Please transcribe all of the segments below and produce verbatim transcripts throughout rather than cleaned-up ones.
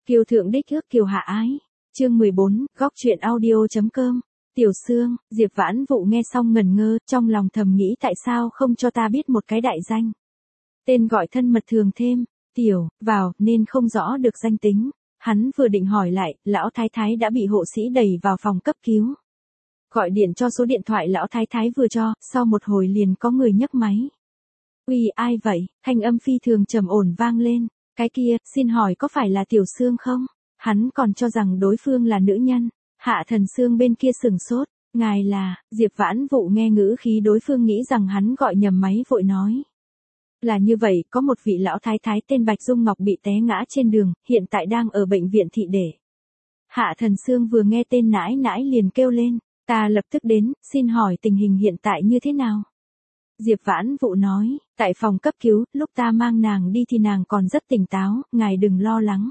Kiều thượng đích ước kiều hạ ái. Chương mười bốn, góc truyện audio.com. Tiểu Sương, Diệp Vãn Vụ nghe xong ngẩn ngơ, trong lòng thầm nghĩ tại sao không cho ta biết một cái đại danh. Tên gọi thân mật thường thêm, tiểu, vào, nên không rõ được danh tính. Hắn vừa định hỏi lại, lão thái thái đã bị hộ sĩ đẩy vào phòng cấp cứu. Gọi điện cho số điện thoại lão thái thái vừa cho, sau một hồi liền có người nhấc máy. Uy, ai vậy? Thanh âm phi thường trầm ổn vang lên. Cái kia, xin hỏi có phải là Tiểu Sương không? Hắn còn cho rằng đối phương là nữ nhân. Hạ Thần Sương bên kia sừng sốt. Ngài là, Diệp Vãn Vụ nghe ngữ khí đối phương nghĩ rằng hắn gọi nhầm máy vội nói. Là như vậy, có một vị lão thái thái tên Bạch Dung Ngọc bị té ngã trên đường, hiện tại đang ở bệnh viện thị để. Hạ Thần Sương vừa nghe tên nãi nãi liền kêu lên, ta lập tức đến, xin hỏi tình hình hiện tại như thế nào? Diệp Vãn Vụ nói, tại phòng cấp cứu, lúc ta mang nàng đi thì nàng còn rất tỉnh táo, ngài đừng lo lắng.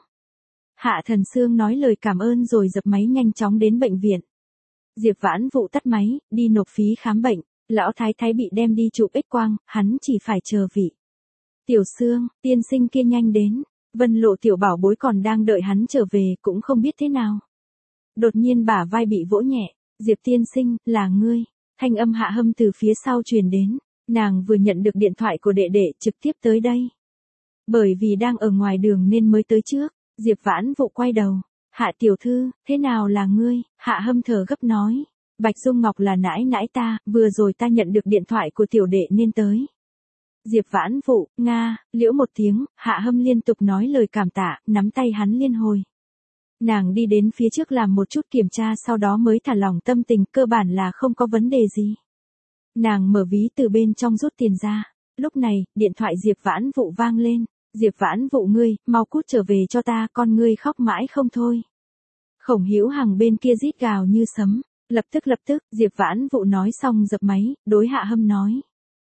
Hạ Thần Sương nói lời cảm ơn rồi dập máy nhanh chóng đến bệnh viện. Diệp Vãn Vụ tắt máy, đi nộp phí khám bệnh, lão thái thái bị đem đi chụp X-quang, hắn chỉ phải chờ vị. Tiểu Sương, tiên sinh kia nhanh đến, Vân Lộ tiểu bảo bối còn đang đợi hắn trở về cũng không biết thế nào. Đột nhiên bả vai bị vỗ nhẹ, Diệp tiên sinh, là ngươi, thanh âm Hạ Hâm từ phía sau truyền đến. Nàng vừa nhận được điện thoại của đệ đệ trực tiếp tới đây. Bởi vì đang ở ngoài đường nên mới tới trước, Diệp Vãn Vụ quay đầu. Hạ tiểu thư, thế nào là ngươi? Hạ Hâm thở gấp nói. Bạch Dung Ngọc là nãi nãi ta, vừa rồi ta nhận được điện thoại của tiểu đệ nên tới. Diệp Vãn Vụ, Nga, liễu một tiếng, Hạ Hâm liên tục nói lời cảm tạ, nắm tay hắn liên hồi. Nàng đi đến phía trước làm một chút kiểm tra sau đó mới thả lỏng tâm tình, cơ bản là không có vấn đề gì. Nàng mở ví từ bên trong rút tiền ra. Lúc này, điện thoại Diệp Vãn Vụ vang lên. Diệp Vãn Vụ ngươi, mau cút trở về cho ta, con ngươi khóc mãi không thôi. Khổng Hữu Hằng bên kia rít gào như sấm. Lập tức lập tức, Diệp Vãn Vụ nói xong dập máy, đối Hạ Hâm nói.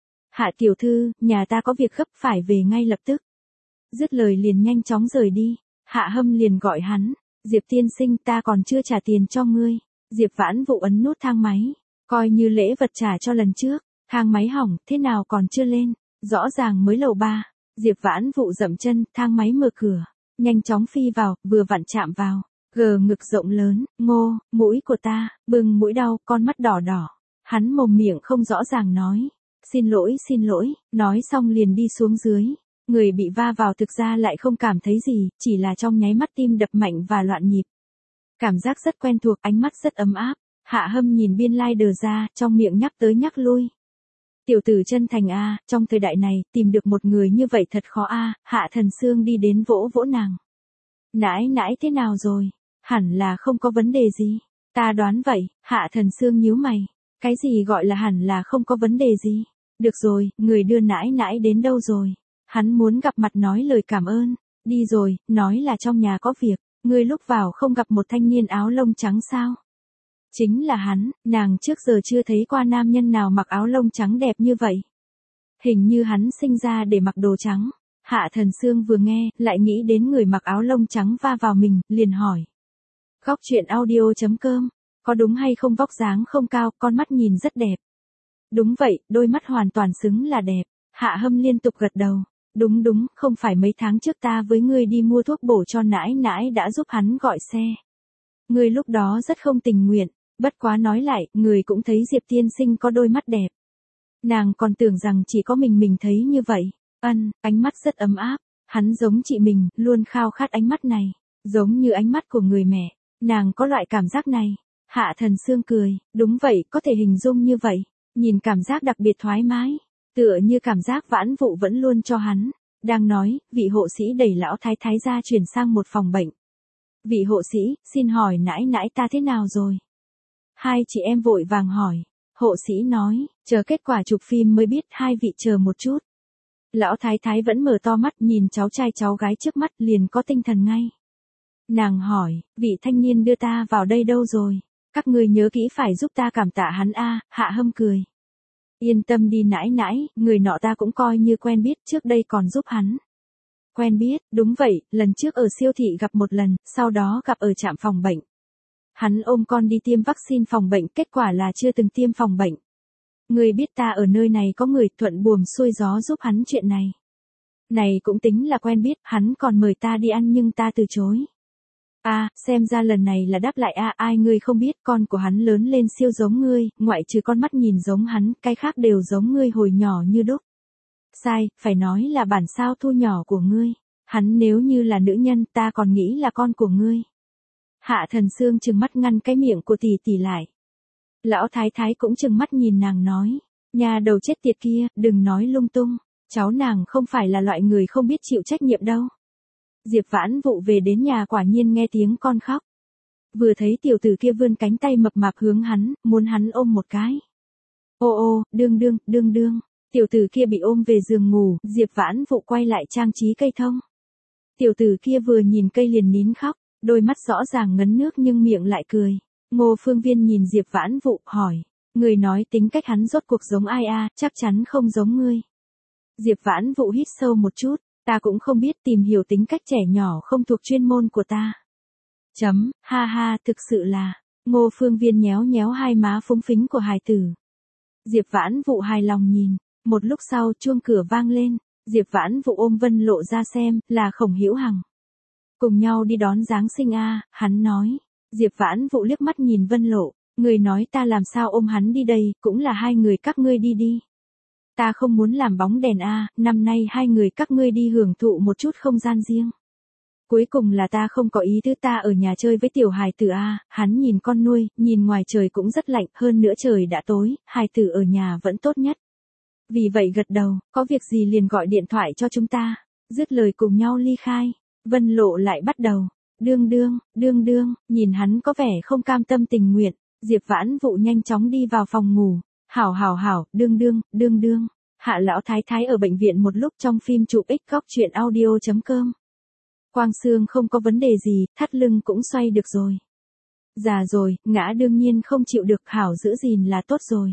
Hạ tiểu thư, nhà ta có việc gấp phải về ngay lập tức. Dứt lời liền nhanh chóng rời đi. Hạ Hâm liền gọi hắn. Diệp tiên sinh ta còn chưa trả tiền cho ngươi. Diệp Vãn Vụ ấn nút thang máy. Coi như lễ vật trả cho lần trước, thang máy hỏng, thế nào còn chưa lên, rõ ràng mới lầu ba. Diệp Vãn Vụ dậm chân, thang máy mở cửa, nhanh chóng phi vào, vừa vặn chạm vào, gờ ngực rộng lớn, ngô, mũi của ta, bừng mũi đau, con mắt đỏ đỏ. Hắn mồm miệng không rõ ràng nói, xin lỗi xin lỗi, nói xong liền đi xuống dưới. Người bị va vào thực ra lại không cảm thấy gì, chỉ là trong nháy mắt tim đập mạnh và loạn nhịp. Cảm giác rất quen thuộc, ánh mắt rất ấm áp. Hạ Hâm nhìn biên lai đờ ra, trong miệng nhắc tới nhắc lui. Tiểu tử chân thành a, trong thời đại này, tìm được một người như vậy thật khó a. Hạ Thần Sương đi đến vỗ vỗ nàng. Nãi nãi thế nào rồi? Hẳn là không có vấn đề gì. Ta đoán vậy. Hạ Thần Sương nhíu mày. Cái gì gọi là hẳn là không có vấn đề gì? Được rồi, người đưa nãi nãi đến đâu rồi? Hắn muốn gặp mặt nói lời cảm ơn. Đi rồi, nói là trong nhà có việc. Ngươi lúc vào không gặp một thanh niên áo lông trắng sao? Chính là hắn, nàng trước giờ chưa thấy qua nam nhân nào mặc áo lông trắng đẹp như vậy. Hình như hắn sinh ra để mặc đồ trắng. Hạ Thần Sương vừa nghe, lại nghĩ đến người mặc áo lông trắng va vào mình, liền hỏi. Góc truyện audio.com, có đúng hay không vóc dáng không cao, con mắt nhìn rất đẹp. Đúng vậy, đôi mắt hoàn toàn xứng là đẹp. Hạ Hâm liên tục gật đầu. Đúng đúng, không phải mấy tháng trước ta với ngươi đi mua thuốc bổ cho nãi nãi đã giúp hắn gọi xe. Ngươi lúc đó rất không tình nguyện. Bất quá nói lại, người cũng thấy Diệp tiên sinh có đôi mắt đẹp. Nàng còn tưởng rằng chỉ có mình mình thấy như vậy. Ân, ánh mắt rất ấm áp. Hắn giống chị mình, luôn khao khát ánh mắt này. Giống như ánh mắt của người mẹ. Nàng có loại cảm giác này. Hạ Thần Sương cười. Đúng vậy, có thể hình dung như vậy. Nhìn cảm giác đặc biệt thoải mái. Tựa như cảm giác Vãn Vụ vẫn luôn cho hắn. Đang nói, vị hộ sĩ đẩy lão thái thái ra chuyển sang một phòng bệnh. Vị hộ sĩ, xin hỏi nãi nãi ta thế nào rồi? Hai chị em vội vàng hỏi. Hộ sĩ nói, chờ kết quả chụp phim mới biết, hai vị chờ một chút. Lão thái thái vẫn mở to mắt nhìn cháu trai cháu gái trước mắt liền có tinh thần ngay. Nàng hỏi, vị thanh niên đưa ta vào đây đâu rồi? Các người nhớ kỹ phải giúp ta cảm tạ hắn a. Hạ Hâm cười. Yên tâm đi nãi nãi, người nọ ta cũng coi như quen biết, trước đây còn giúp hắn. Quen biết, đúng vậy, lần trước ở siêu thị gặp một lần, sau đó gặp ở trạm phòng bệnh. Hắn ôm con đi tiêm vaccine phòng bệnh, kết quả là chưa từng tiêm phòng bệnh. Người biết ta ở nơi này có người, thuận buồm xuôi gió giúp hắn chuyện này. Này cũng tính là quen biết, hắn còn mời ta đi ăn nhưng ta từ chối. À, xem ra lần này là đáp lại à, ai ngươi không biết con của hắn lớn lên siêu giống ngươi, ngoại trừ con mắt nhìn giống hắn, cái khác đều giống ngươi hồi nhỏ như đúc. Sai, phải nói là bản sao thu nhỏ của ngươi. Hắn nếu như là nữ nhân ta còn nghĩ là con của ngươi. Hạ Thần Sương trừng mắt ngăn cái miệng của tỷ tỷ lại. Lão thái thái cũng trừng mắt nhìn nàng nói. Nhà đầu chết tiệt kia, đừng nói lung tung. Cháu nàng không phải là loại người không biết chịu trách nhiệm đâu. Diệp Vãn Vụ về đến nhà quả nhiên nghe tiếng con khóc. Vừa thấy tiểu tử kia vươn cánh tay mập mạp hướng hắn, muốn hắn ôm một cái. Ô ô, đương đương, đương đương. Tiểu tử kia bị ôm về giường ngủ, Diệp Vãn Vụ quay lại trang trí cây thông. Tiểu tử kia vừa nhìn cây liền nín khóc, đôi mắt rõ ràng ngấn nước nhưng miệng lại cười. Ngô Phương Viên nhìn Diệp Vãn Vụ, hỏi. Người nói tính cách hắn rốt cuộc giống ai a? Chắc chắn không giống ngươi. Diệp Vãn Vụ hít sâu một chút, ta cũng không biết, tìm hiểu tính cách trẻ nhỏ không thuộc chuyên môn của ta. Chấm, ha ha, thực sự là. Ngô Phương Viên nhéo nhéo hai má phúng phính của hài tử. Diệp Vãn Vụ hài lòng nhìn, một lúc sau chuông cửa vang lên, Diệp Vãn Vụ ôm Vân Lộ ra xem, là Khổng Hữu Hằng. Cùng nhau đi đón Giáng sinh a, hắn nói. Diệp Vãn Vụ liếc mắt nhìn Vân Lộ, người nói ta làm sao ôm hắn đi đây, cũng là hai người các ngươi đi đi. Ta không muốn làm bóng đèn a, năm nay hai người các ngươi đi hưởng thụ một chút không gian riêng. Cuối cùng là ta không có ý thứ, ta ở nhà chơi với tiểu hài tử a, hắn nhìn con nuôi, nhìn ngoài trời cũng rất lạnh, hơn nữa trời đã tối, hài tử ở nhà vẫn tốt nhất. Vì vậy gật đầu, có việc gì liền gọi điện thoại cho chúng ta, dứt lời cùng nhau ly khai. Vân Lộ lại bắt đầu, đương đương, đương đương, nhìn hắn có vẻ không cam tâm tình nguyện, Diệp Vãn Vụ nhanh chóng đi vào phòng ngủ, hảo hảo hảo, đương đương, đương đương. Hạ lão thái thái ở bệnh viện một lúc trong phim chụp X góc truyện audio chấm com. Quang xương không có vấn đề gì, thắt lưng cũng xoay được rồi. Già rồi, ngã đương nhiên không chịu được, hảo giữ gìn là tốt rồi.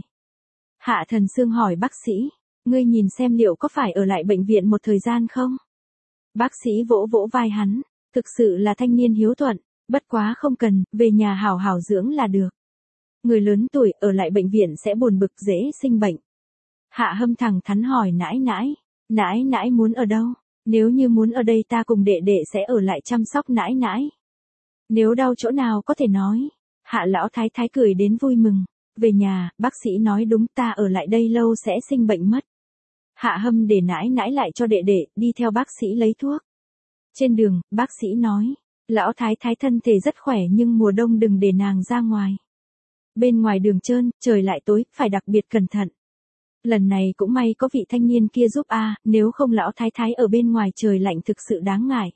Hạ Thần Sương hỏi bác sĩ, ngươi nhìn xem liệu có phải ở lại bệnh viện một thời gian không? Bác sĩ vỗ vỗ vai hắn, thực sự là thanh niên hiếu thuận, bất quá không cần, về nhà hảo hảo dưỡng là được. Người lớn tuổi ở lại bệnh viện sẽ buồn bực dễ sinh bệnh. Hạ Hâm thẳng thắn hỏi nãi nãi, nãi nãi muốn ở đâu? Nếu như muốn ở đây ta cùng đệ đệ sẽ ở lại chăm sóc nãi nãi. Nếu đau chỗ nào có thể nói. Hạ lão thái thái cười đến vui mừng. Về nhà, bác sĩ nói đúng, ta ở lại đây lâu sẽ sinh bệnh mất. Hạ Hâm để nãi nãi lại cho đệ đệ, đi theo bác sĩ lấy thuốc. Trên đường, bác sĩ nói, lão thái thái thân thể rất khỏe nhưng mùa đông đừng để nàng ra ngoài. Bên ngoài đường trơn, trời lại tối, phải đặc biệt cẩn thận. Lần này cũng may có vị thanh niên kia giúp a, nếu không lão thái thái ở bên ngoài trời lạnh thực sự đáng ngại.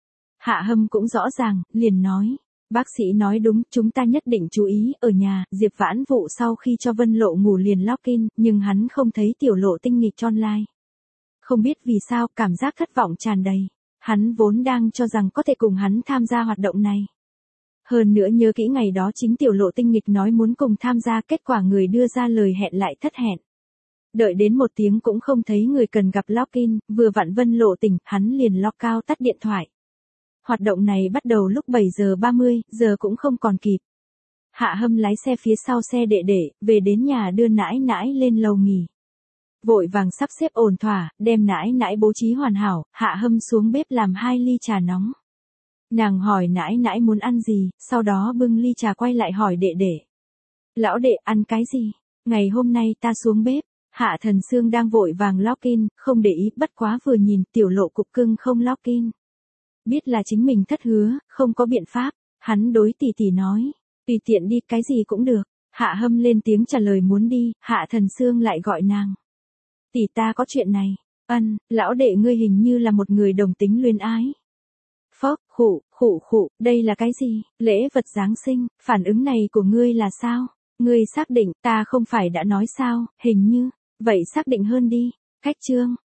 Hạ Hâm cũng rõ ràng, liền nói, bác sĩ nói đúng, chúng ta nhất định chú ý, ở nhà. Diệp Vãn Vụ sau khi cho Vân Lộ ngủ liền log in, nhưng hắn không thấy tiểu lộ tinh nghịch online. Không biết vì sao, cảm giác thất vọng tràn đầy. Hắn vốn đang cho rằng có thể cùng hắn tham gia hoạt động này. Hơn nữa nhớ kỹ ngày đó chính tiểu lộ tinh nghịch nói muốn cùng tham gia, kết quả người đưa ra lời hẹn lại thất hẹn. Đợi đến một tiếng cũng không thấy người cần gặp login, vừa vặn Vân Lộ tỉnh, hắn liền log out tắt điện thoại. Hoạt động này bắt đầu lúc bảy giờ ba mươi, giờ cũng không còn kịp. Hạ Hâm lái xe phía sau xe đệ đệ, về đến nhà đưa nãi nãi lên lầu nghỉ. Vội vàng sắp xếp ổn thỏa, đem nãi nãi bố trí hoàn hảo, Hạ Hâm xuống bếp làm hai ly trà nóng. Nàng hỏi nãi nãi muốn ăn gì, sau đó bưng ly trà quay lại hỏi đệ đệ. Lão đệ ăn cái gì? Ngày hôm nay ta xuống bếp. Hạ Thần Sương đang vội vàng login, không để ý, bất quá vừa nhìn tiểu lộ cục cưng không login. Biết là chính mình thất hứa, không có biện pháp, hắn đối tỷ tỷ nói, tùy tiện đi, cái gì cũng được. Hạ Hâm lên tiếng trả lời muốn đi, Hạ Thần Sương lại gọi nàng. Tỷ ta có chuyện này, ân, lão đệ ngươi hình như là một người đồng tính luyến ái. Phốc, khụ, khụ khụ, đây là cái gì, lễ vật Giáng sinh, phản ứng này của ngươi là sao? Ngươi xác định, ta không phải đã nói sao, hình như, vậy xác định hơn đi, cách chương.